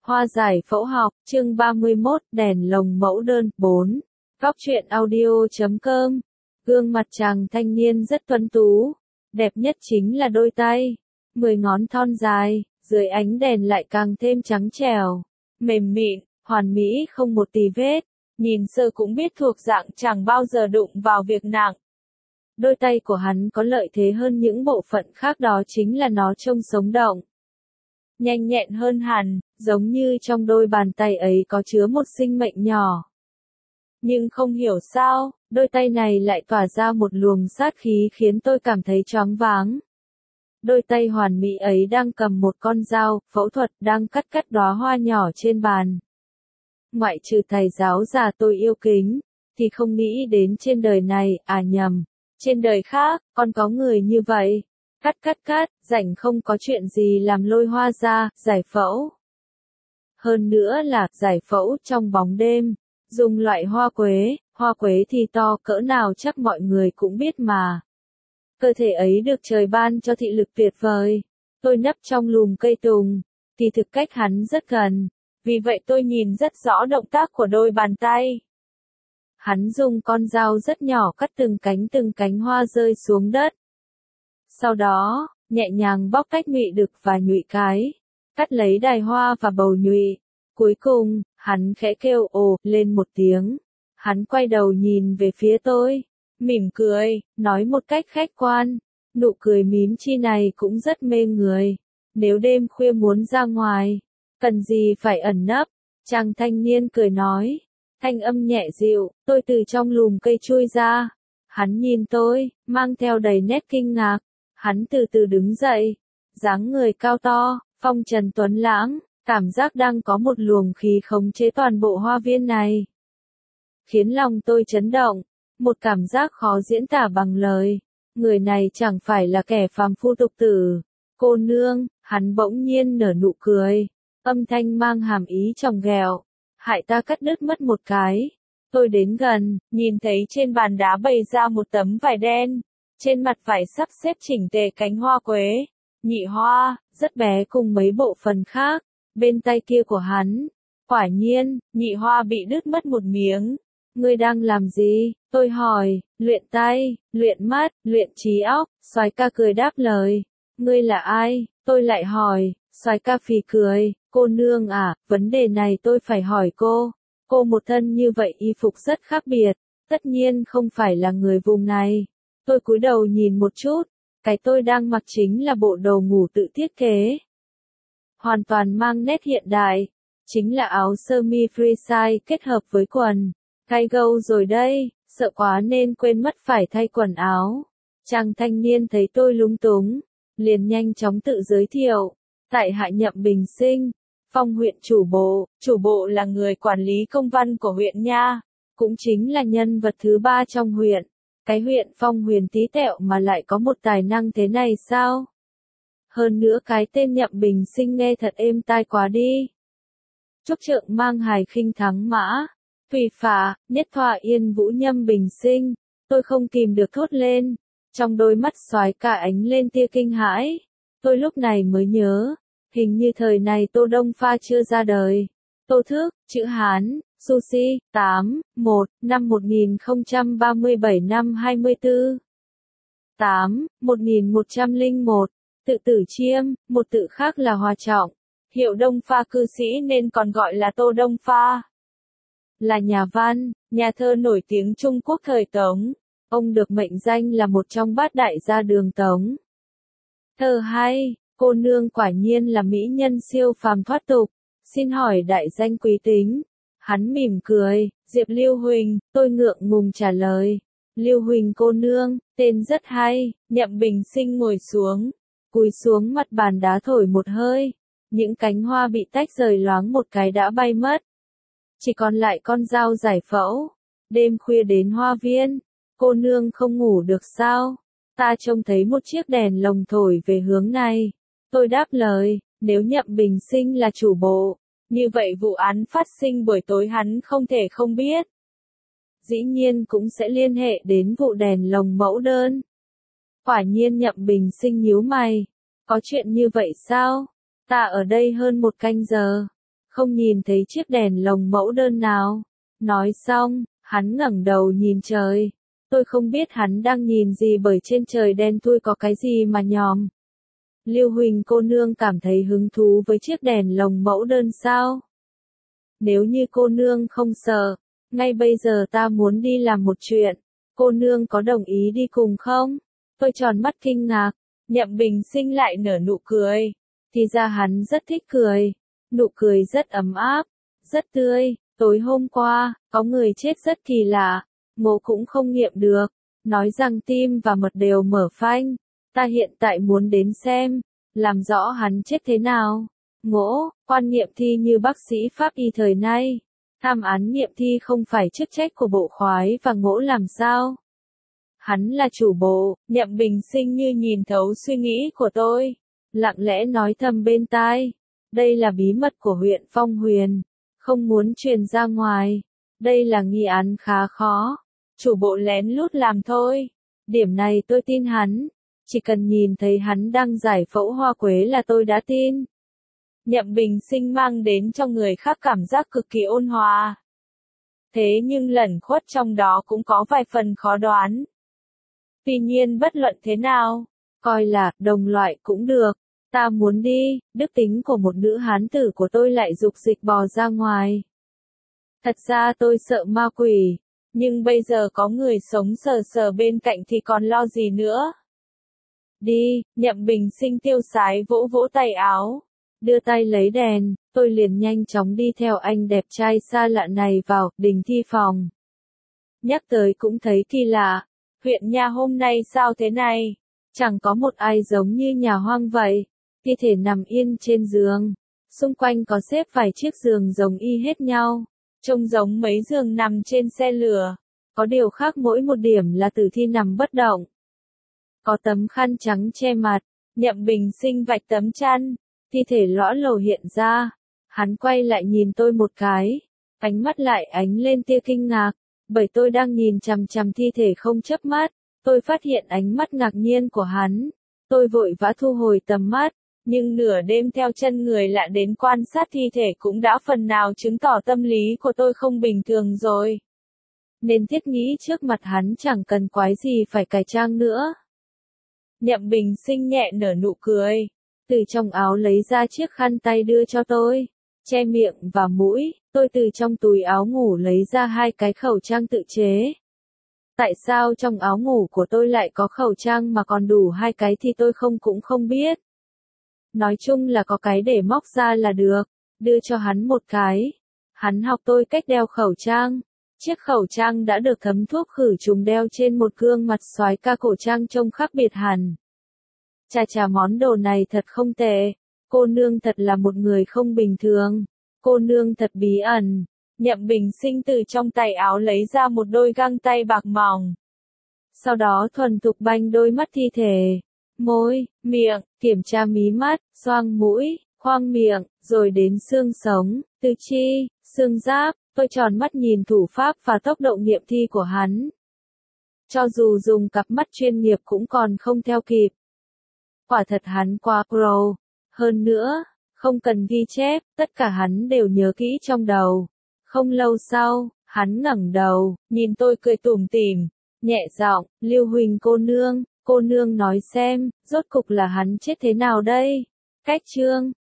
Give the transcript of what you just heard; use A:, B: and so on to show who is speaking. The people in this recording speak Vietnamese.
A: Hoa giải phẫu học, chương 31, đèn lồng mẫu đơn, 4. Góc truyện audio.com. Gương mặt chàng thanh niên rất tuấn tú. Đẹp nhất chính là đôi tay. 10 ngón thon dài, dưới ánh đèn lại càng thêm trắng trẻo. Mềm mịn, hoàn mỹ không một tì vết. Nhìn sơ cũng biết thuộc dạng chẳng bao giờ đụng vào việc nặng. Đôi tay của hắn có lợi thế hơn những bộ phận khác, đó chính là nó trông sống động. Nhanh nhẹn hơn hẳn, giống như trong đôi bàn tay ấy có chứa một sinh mệnh nhỏ. Nhưng không hiểu sao, đôi tay này lại tỏa ra một luồng sát khí khiến tôi cảm thấy choáng váng. Đôi tay hoàn mỹ ấy đang cầm một con dao phẫu thuật, đang cắt đóa hoa nhỏ trên bàn. Ngoại trừ thầy giáo già tôi yêu kính, thì không nghĩ đến trên đời này, nhầm, trên đời khác, còn có người như vậy. Cắt, rảnh không có chuyện gì làm lôi hoa ra, giải phẫu. Hơn nữa là, giải phẫu trong bóng đêm, dùng loại hoa quế thì to cỡ nào chắc mọi người cũng biết mà. Cơ thể ấy được trời ban cho thị lực tuyệt vời. Tôi nấp trong lùm cây tùng, thì thực cách hắn rất gần, vì vậy tôi nhìn rất rõ động tác của đôi bàn tay. Hắn dùng con dao rất nhỏ cắt từng cánh hoa rơi xuống đất. Sau đó, nhẹ nhàng bóc tách nhụy đực và nhụy cái, cắt lấy đài hoa và bầu nhụy. Cuối cùng, hắn khẽ kêu ồ lên một tiếng. Hắn quay đầu nhìn về phía tôi, mỉm cười, nói một cách khách quan. Nụ cười mím chi này cũng rất mê người. Nếu đêm khuya muốn ra ngoài, cần gì phải ẩn nấp? Chàng thanh niên cười nói, thanh âm nhẹ dịu. Tôi từ trong lùm cây chui ra. Hắn nhìn tôi, mang theo đầy nét kinh ngạc. Hắn từ từ đứng dậy, dáng người cao to, phong trần tuấn lãng, cảm giác đang có một luồng khí khống chế toàn bộ hoa viên này. Khiến lòng tôi chấn động, một cảm giác khó diễn tả bằng lời. Người này chẳng phải là kẻ phàm phu tục tử. Cô nương, hắn bỗng nhiên nở nụ cười, âm thanh mang hàm ý tròng ghẹo. Hại ta cắt đứt mất một cái. Tôi đến gần, nhìn thấy trên bàn đá bày ra một tấm vải đen. Trên mặt vải sắp xếp chỉnh tề cánh hoa quế, nhị hoa, rất bé cùng mấy bộ phận khác. Bên tay kia của hắn, quả nhiên, nhị hoa bị đứt mất một miếng. Ngươi đang làm gì? Tôi hỏi. Luyện tay, luyện mắt, luyện trí óc. Soái ca cười đáp lời. Ngươi là ai? Tôi lại hỏi. Soái ca phì cười. Cô nương à, vấn đề này tôi phải hỏi cô. Cô một thân như vậy, y phục rất khác biệt, tất nhiên không phải là người vùng này. Tôi cúi đầu nhìn một chút, cái tôi đang mặc chính là bộ đồ ngủ tự thiết kế. Hoàn toàn mang nét hiện đại, chính là áo sơ mi free size kết hợp với quần. Cay gâu rồi đây, sợ quá nên quên mất phải thay quần áo. Chàng thanh niên thấy tôi lúng túng, liền nhanh chóng tự giới thiệu. Tại hạ Nhậm Bình Sinh, Phong huyện chủ bộ là người quản lý công văn của huyện nha, cũng chính là nhân vật thứ 3 trong huyện. Cái huyện Phong huyền tí tẹo mà lại có một tài năng thế này sao? Hơn nữa cái tên Nhậm Bình Sinh nghe thật êm tai quá đi. Trúc trượng mang hài khinh thắng mã, tùy phả, nhất thọa yên vũ Nhâm Bình Sinh. Tôi không kìm được thốt lên, trong đôi mắt soái ca ánh lên tia kinh hãi. Tôi lúc này mới nhớ, hình như thời này Tô Đông Pha chưa ra đời. Tô Thước, chữ Hán, Sushi, 1 năm 1037 năm 24. 1101, tự Tử Chiêm, một tự khác là Hòa Trọng. Hiệu Đông Pha cư sĩ nên còn gọi là Tô Đông Pha. Là nhà văn, nhà thơ nổi tiếng Trung Quốc thời Tống. Ông được mệnh danh là một trong bát đại gia đường Tống. Thơ hay, cô nương quả nhiên là mỹ nhân siêu phàm thoát tục. Xin hỏi đại danh quý tính. Hắn mỉm cười, Diệp Lưu Huỳnh. Tôi ngượng ngùng trả lời. Lưu Huỳnh cô nương, tên rất hay. Nhậm Bình Sinh ngồi xuống, cúi xuống mặt bàn đá thổi một hơi. Những cánh hoa bị tách rời loáng một cái đã bay mất. Chỉ còn lại con dao giải phẫu. Đêm khuya đến hoa viên, cô nương không ngủ được sao? Ta trông thấy một chiếc đèn lồng thổi về hướng này. Tôi đáp lời, nếu Nhậm Bình Sinh là chủ bộ, như vậy vụ án phát sinh buổi tối hắn không thể không biết. Dĩ nhiên cũng sẽ liên hệ đến vụ đèn lồng mẫu đơn. Quả nhiên Nhậm Bình Sinh nhíu mày. Có chuyện như vậy sao? Ta ở đây hơn một canh giờ. không nhìn thấy chiếc đèn lồng mẫu đơn nào. Nói xong, hắn ngẩng đầu nhìn trời. Tôi không biết hắn đang nhìn gì bởi trên trời đen thui có cái gì mà nhòm. Lưu Huỳnh cô nương cảm thấy hứng thú với chiếc đèn lồng mẫu đơn sao? Nếu như cô nương không sợ, ngay bây giờ ta muốn đi làm một chuyện. Cô nương có đồng ý đi cùng không? Tôi tròn mắt kinh ngạc. Nhậm Bình Sinh lại nở nụ cười. Thì ra hắn rất thích cười. Nụ cười rất ấm áp, rất tươi. Tối hôm qua, có người chết rất kỳ lạ. Ngộ cũng không nghiệm được. Nói rằng tim và mật đều mở phanh. Ta hiện tại muốn đến xem, làm rõ hắn chết thế nào. Ngộ, quan nghiệm thi như bác sĩ pháp y thời nay. Tham án nghiệm thi không phải chức trách của bộ khoái và Ngộ làm sao? Hắn là chủ bộ. Nhậm Bình Sinh như nhìn thấu suy nghĩ của tôi. Lặng lẽ nói thầm bên tai. Đây là bí mật của huyện Phong Huyền. Không muốn truyền ra ngoài. Đây là nghi án khá khó. Chủ bộ lén lút làm thôi. Điểm này tôi tin hắn. Chỉ cần nhìn thấy hắn đang giải phẫu hoa quế là tôi đã tin. Nhậm Bình Sinh mang đến cho người khác cảm giác cực kỳ ôn hòa. Thế nhưng lẩn khuất trong đó cũng có vài phần khó đoán. Tuy nhiên bất luận thế nào, coi là đồng loại cũng được. Ta muốn đi, đức tính của một nữ hán tử của tôi lại dục dịch bò ra ngoài. Thật ra tôi sợ ma quỷ, nhưng bây giờ có người sống sờ sờ bên cạnh thì còn lo gì nữa. Đi, Nhậm Bình Sinh tiêu sái vỗ vỗ tay áo. Đưa tay lấy đèn, tôi liền nhanh chóng đi theo anh đẹp trai xa lạ này vào đình thi phòng. Nhắc tới cũng thấy kỳ lạ. Huyện nhà hôm nay sao thế này? Chẳng có một ai giống như nhà hoang vậy. Thi thể nằm yên trên giường. Xung quanh có xếp vài chiếc giường giống y hết nhau. Trông giống mấy giường nằm trên xe lửa. Có điều khác mỗi một điểm là tử thi nằm bất động. Có tấm khăn trắng che mặt. Nhậm Bình Sinh vạch tấm chăn. Thi thể lõa lồ hiện ra. Hắn quay lại nhìn tôi một cái. Ánh mắt lại ánh lên tia kinh ngạc. Bởi tôi đang nhìn chằm chằm thi thể không chớp mắt. Tôi phát hiện ánh mắt ngạc nhiên của hắn. Tôi vội vã thu hồi tầm mắt. Nhưng nửa đêm theo chân người lạ đến quan sát thi thể cũng đã phần nào chứng tỏ tâm lý của tôi không bình thường rồi. Nên thiết nghĩ trước mặt hắn chẳng cần quái gì phải cải trang nữa. Nhậm Bình Sinh nhẹ nở nụ cười. Từ trong áo lấy ra chiếc khăn tay đưa cho tôi. Che miệng và mũi, tôi từ trong túi áo ngủ lấy ra 2 cái khẩu trang tự chế. Tại sao trong áo ngủ của tôi lại có khẩu trang mà còn đủ 2 cái thì tôi cũng không biết. Nói chung là có cái để móc ra là được, đưa cho hắn một cái. Hắn học tôi cách đeo khẩu trang. Chiếc khẩu trang đã được thấm thuốc khử trùng đeo trên một gương mặt soái ca cổ trang trông khác biệt hẳn. Chà món đồ này thật không tệ. Cô nương thật là một người không bình thường. Cô nương thật bí ẩn. Nhậm Bình Sinh từ trong tay áo lấy ra một đôi găng tay bạc mỏng. Sau đó thuần thục banh đôi mắt thi thể. Môi, miệng, kiểm tra mí mắt, xoang mũi, khoang miệng, rồi đến xương sống, tứ chi, xương giáp. Tôi tròn mắt nhìn thủ pháp và tốc độ nghiệm thi của hắn. Cho dù dùng cặp mắt chuyên nghiệp cũng còn không theo kịp. Quả thật hắn quá pro. Hơn nữa, không cần ghi chép, tất cả hắn đều nhớ kỹ trong đầu. Không lâu sau, hắn ngẩng đầu, nhìn tôi cười tủm tỉm, nhẹ giọng, Lưu Huỳnh cô nương nói xem, rốt cục là hắn chết thế nào đây? Cách chương